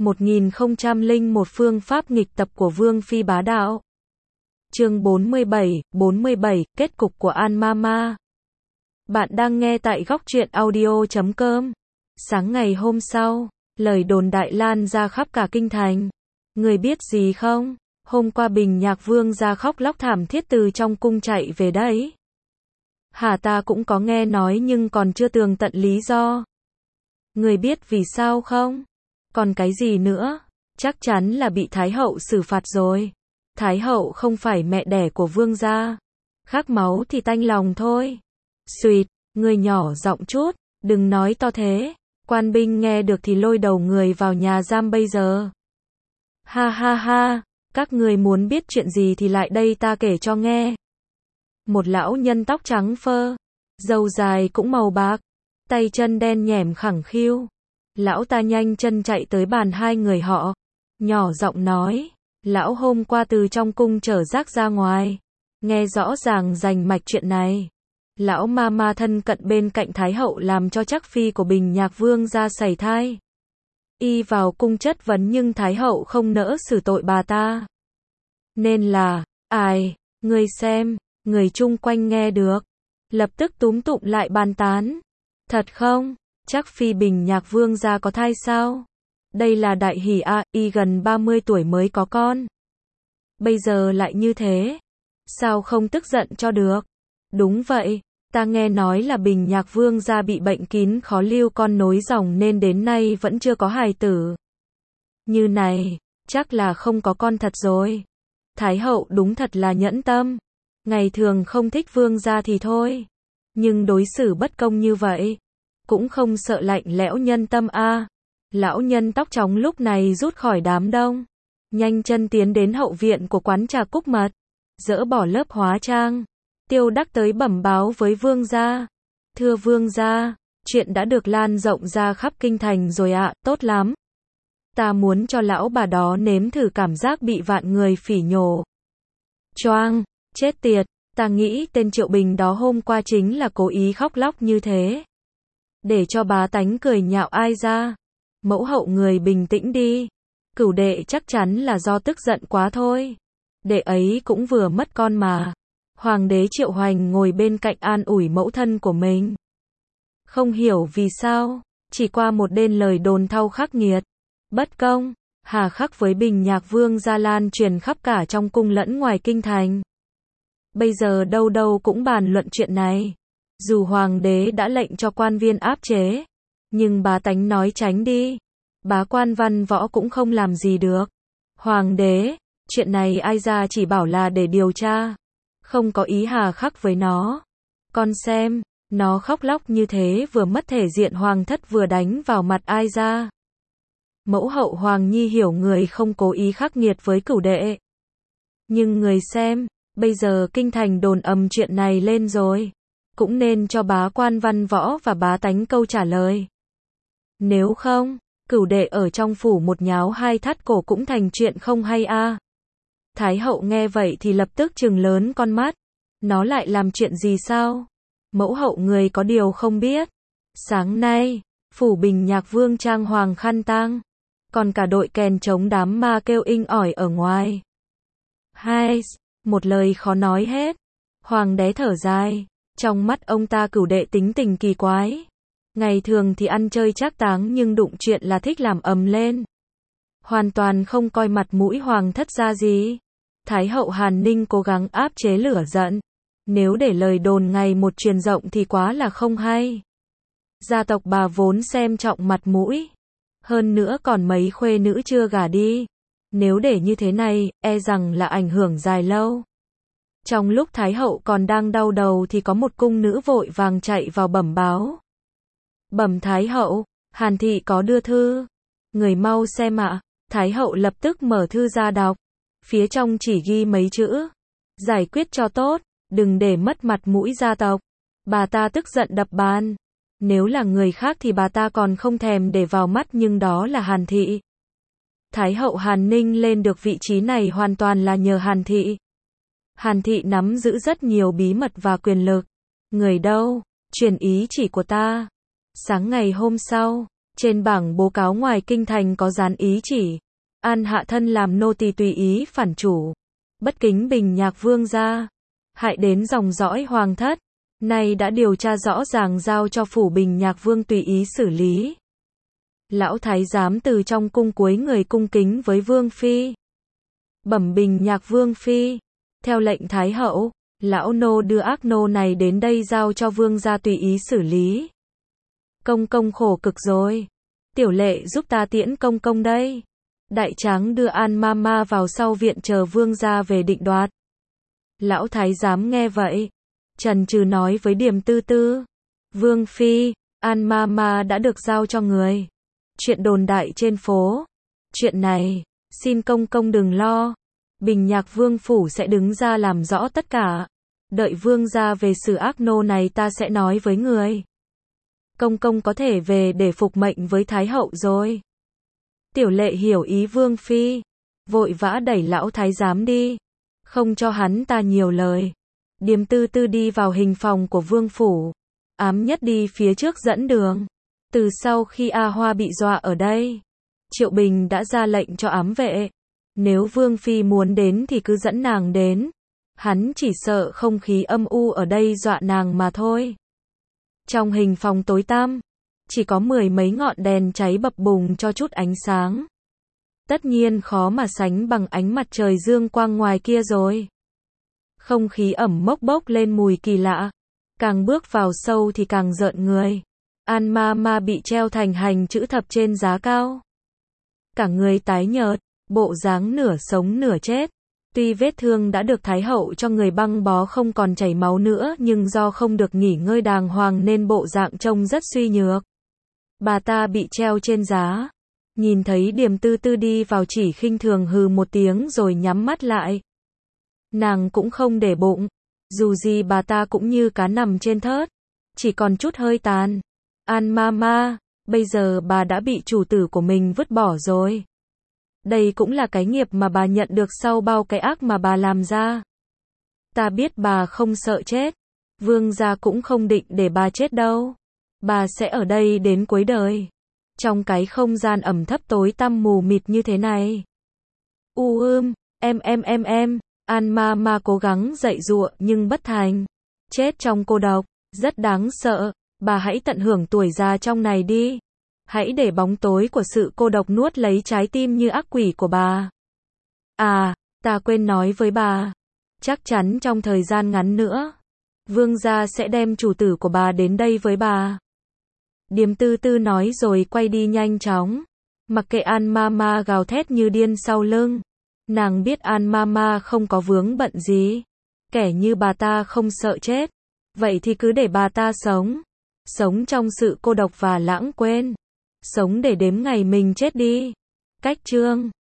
1001 phương pháp nghịch tập của Vương Phi bá đạo. Chương 47, kết cục của An Mama. Bạn đang nghe tại góc truyện audio.com. Sáng ngày hôm sau, lời đồn đại lan ra khắp cả kinh thành. Người biết gì không? Hôm qua Bình Nhạc Vương ra khóc lóc thảm thiết từ trong cung chạy về đấy. Hả, ta cũng có nghe nói nhưng còn chưa tường tận lý do. Người biết vì sao không? Còn cái gì nữa? Chắc chắn là bị Thái hậu xử phạt rồi. Thái hậu không phải mẹ đẻ của Vương gia. Khát máu thì tanh lòng thôi. Xuyệt, người nhỏ giọng chút, đừng nói to thế. Quan binh nghe được thì lôi đầu người vào nhà giam bây giờ. Ha ha ha, các người muốn biết chuyện gì thì lại đây ta kể cho nghe. Một lão nhân tóc trắng phơ, râu dài cũng màu bạc, tay chân đen nhẻm khẳng khiu. Lão ta nhanh chân chạy tới bàn hai người họ, nhỏ giọng nói, lão hôm qua từ trong cung chở rác ra ngoài, nghe rõ ràng rành mạch chuyện này. Lão Mama thân cận bên cạnh Thái hậu làm cho chắc phi của Bình Nhạc Vương ra sảy thai. Y vào cung chất vấn nhưng Thái hậu không nỡ xử tội bà ta. Nên là, ai, người xem, người chung quanh nghe được, lập tức túm tụm lại bàn tán. Thật không? Chắc phi Bình Nhạc Vương gia có thai sao? Đây là đại hỷ à, y gần 30 tuổi mới có con. Bây giờ lại như thế. Sao không tức giận cho được? Đúng vậy, ta nghe nói là Bình Nhạc Vương gia bị bệnh kín khó lưu con nối dòng nên đến nay vẫn chưa có hài tử. Như này, chắc là không có con thật rồi. Thái hậu đúng thật là nhẫn tâm. Ngày thường không thích Vương gia thì thôi. Nhưng đối xử bất công như vậy, cũng không sợ lạnh lẽo nhân tâm a. Lão nhân tóc trắng lúc này rút khỏi đám đông, nhanh chân tiến đến hậu viện của quán trà Cúc Mật, dỡ bỏ lớp hóa trang, tiêu đắc tới bẩm báo với Vương gia. Thưa Vương gia, chuyện đã được lan rộng ra khắp kinh thành rồi ạ, tốt lắm. Ta muốn cho lão bà đó nếm thử cảm giác bị vạn người phỉ nhổ. Choang, chết tiệt, ta nghĩ tên Triệu Bình đó hôm qua chính là cố ý khóc lóc như thế, để cho bá tánh cười nhạo ai ra. Mẫu hậu người bình tĩnh đi. Cửu đệ chắc chắn là do tức giận quá thôi. Đệ ấy cũng vừa mất con mà. Hoàng đế Triệu Hoành ngồi bên cạnh an ủi mẫu thân của mình. Không hiểu vì sao, chỉ qua một đêm lời đồn thau khắc nghiệt, bất công, hà khắc với Bình Nhạc Vương gia lan truyền khắp cả trong cung lẫn ngoài kinh thành. Bây giờ đâu đâu cũng bàn luận chuyện này. Dù hoàng đế đã lệnh cho quan viên áp chế, nhưng bá tánh nói tránh đi, bá quan văn võ cũng không làm gì được. Hoàng đế, chuyện này ai ra chỉ bảo là để điều tra, không có ý hà khắc với nó. Con xem, nó khóc lóc như thế vừa mất thể diện hoàng thất vừa đánh vào mặt ai ra. Mẫu hậu Hoàng Nhi hiểu người không cố ý khắc nghiệt với cửu đệ. Nhưng người xem, bây giờ kinh thành đồn ầm chuyện này lên rồi, cũng nên cho bá quan văn võ và bá tánh câu trả lời. Nếu không, cửu đệ ở trong phủ một nháo hai thắt cổ cũng thành chuyện không hay a. Thái hậu nghe vậy thì lập tức trừng lớn con mắt. Nó lại làm chuyện gì sao? Mẫu hậu người có điều không biết. Sáng nay, phủ Bình Nhạc Vương trang hoàng khăn tang, còn cả đội kèn chống đám ma kêu inh ỏi ở ngoài. Hai, một lời khó nói hết. Hoàng đế thở dài, trong mắt ông ta cửu đệ tính tình kỳ quái. Ngày thường thì ăn chơi trác táng nhưng đụng chuyện là thích làm ầm lên. Hoàn toàn không coi mặt mũi hoàng thất ra gì. Thái hậu Hàn Ninh cố gắng áp chế lửa giận. Nếu để lời đồn ngày một truyền rộng thì quá là không hay. Gia tộc bà vốn xem trọng mặt mũi. Hơn nữa còn mấy khuê nữ chưa gả đi. Nếu để như thế này, e rằng là ảnh hưởng dài lâu. Trong lúc Thái hậu còn đang đau đầu thì có một cung nữ vội vàng chạy vào bẩm báo. Bẩm Thái hậu, Hàn thị có đưa thư. Người mau xem ạ. Thái hậu lập tức mở thư ra đọc. Phía trong chỉ ghi mấy chữ. Giải quyết cho tốt, đừng để mất mặt mũi gia tộc. Bà ta tức giận đập bàn. Nếu là người khác thì bà ta còn không thèm để vào mắt nhưng đó là Hàn thị. Thái hậu Hàn Ninh lên được vị trí này hoàn toàn là nhờ Hàn thị. Hàn thị nắm giữ rất nhiều bí mật và quyền lực. Người đâu? Truyền ý chỉ của ta. Sáng ngày hôm sau, Trên bảng bố cáo ngoài kinh thành có dán ý chỉ, An hạ thân làm nô tỳ tùy ý phản chủ, bất kính Bình Nhạc vương gia, hại đến dòng dõi hoàng thất, nay đã điều tra rõ ràng giao cho phủ Bình Nhạc vương tùy ý xử lý. Lão thái giám từ trong cung cúi người cung kính với vương phi. Bẩm Bình Nhạc vương phi, theo lệnh thái hậu, lão nô đưa ác nô này đến đây giao cho vương gia tùy ý xử lý. Công công khổ cực rồi. Tiểu lệ giúp ta tiễn công công đây. Đại tráng đưa An Mama vào sau viện chờ vương gia về định đoạt. Lão thái giám nghe vậy, chần chừ nói với Điềm Tư Tư. Vương phi, An Mama đã được giao cho người. Chuyện đồn đại trên phố. Chuyện này, xin công công đừng lo. Bình Nhạc vương phủ sẽ đứng ra làm rõ tất cả. Đợi vương gia về xử ác nô này ta sẽ nói với người. Công công có thể về để phục mệnh với thái hậu rồi. Tiểu lệ hiểu ý vương phi, vội vã đẩy lão thái giám đi, không cho hắn ta nhiều lời. Điềm Tư Tư đi vào hình phòng của vương phủ, Ám Nhất đi phía trước dẫn đường. Từ sau khi A Hoa bị dọa ở đây, Triệu Bình đã ra lệnh cho ám vệ, nếu vương phi muốn đến thì cứ dẫn nàng đến. Hắn chỉ sợ không khí âm u ở đây dọa nàng mà thôi. Trong hình phòng tối tăm, chỉ có 10 mấy ngọn đèn cháy bập bùng cho chút ánh sáng. Tất nhiên khó mà sánh bằng ánh mặt trời dương quang ngoài kia rồi. Không khí ẩm mốc bốc lên mùi kỳ lạ, càng bước vào sâu thì càng rợn người. An Mama bị treo thành hình chữ thập trên giá cao. Cả người tái nhợt, bộ dáng nửa sống nửa chết. Tuy vết thương đã được thái hậu cho người băng bó không còn chảy máu nữa, nhưng do không được nghỉ ngơi đàng hoàng nên bộ dạng trông rất suy nhược. Bà ta bị treo trên giá, nhìn thấy Điềm Tư Tư đi vào chỉ khinh thường hừ một tiếng rồi nhắm mắt lại. Nàng cũng không để bụng, dù gì bà ta cũng như cá nằm trên thớt, chỉ còn chút hơi tàn. An Mama, bây giờ bà đã bị chủ tử của mình vứt bỏ rồi. Đây cũng là cái nghiệp mà bà nhận được sau bao cái ác mà bà làm ra. Ta biết bà không sợ chết, vương gia cũng không định để bà chết đâu. Bà sẽ ở đây đến cuối đời, trong cái không gian ẩm thấp tối tăm mù mịt như thế này. Em. An Mama cố gắng dạy dụa nhưng bất thành. Chết trong cô độc, rất đáng sợ. Bà hãy tận hưởng tuổi già trong này đi. Hãy để bóng tối của sự cô độc nuốt lấy trái tim như ác quỷ của bà. À, ta quên nói với bà. Chắc chắn trong thời gian ngắn nữa, vương gia sẽ đem chủ tử của bà đến đây với bà. Điềm Tư Tư nói rồi quay đi nhanh chóng. Mặc kệ An Mama gào thét như điên sau lưng. Nàng biết An Mama không có vướng bận gì. Kẻ như bà ta không sợ chết. Vậy thì cứ để bà ta sống. Sống trong sự cô độc và lãng quên. Sống để đếm ngày mình chết đi. Cách chương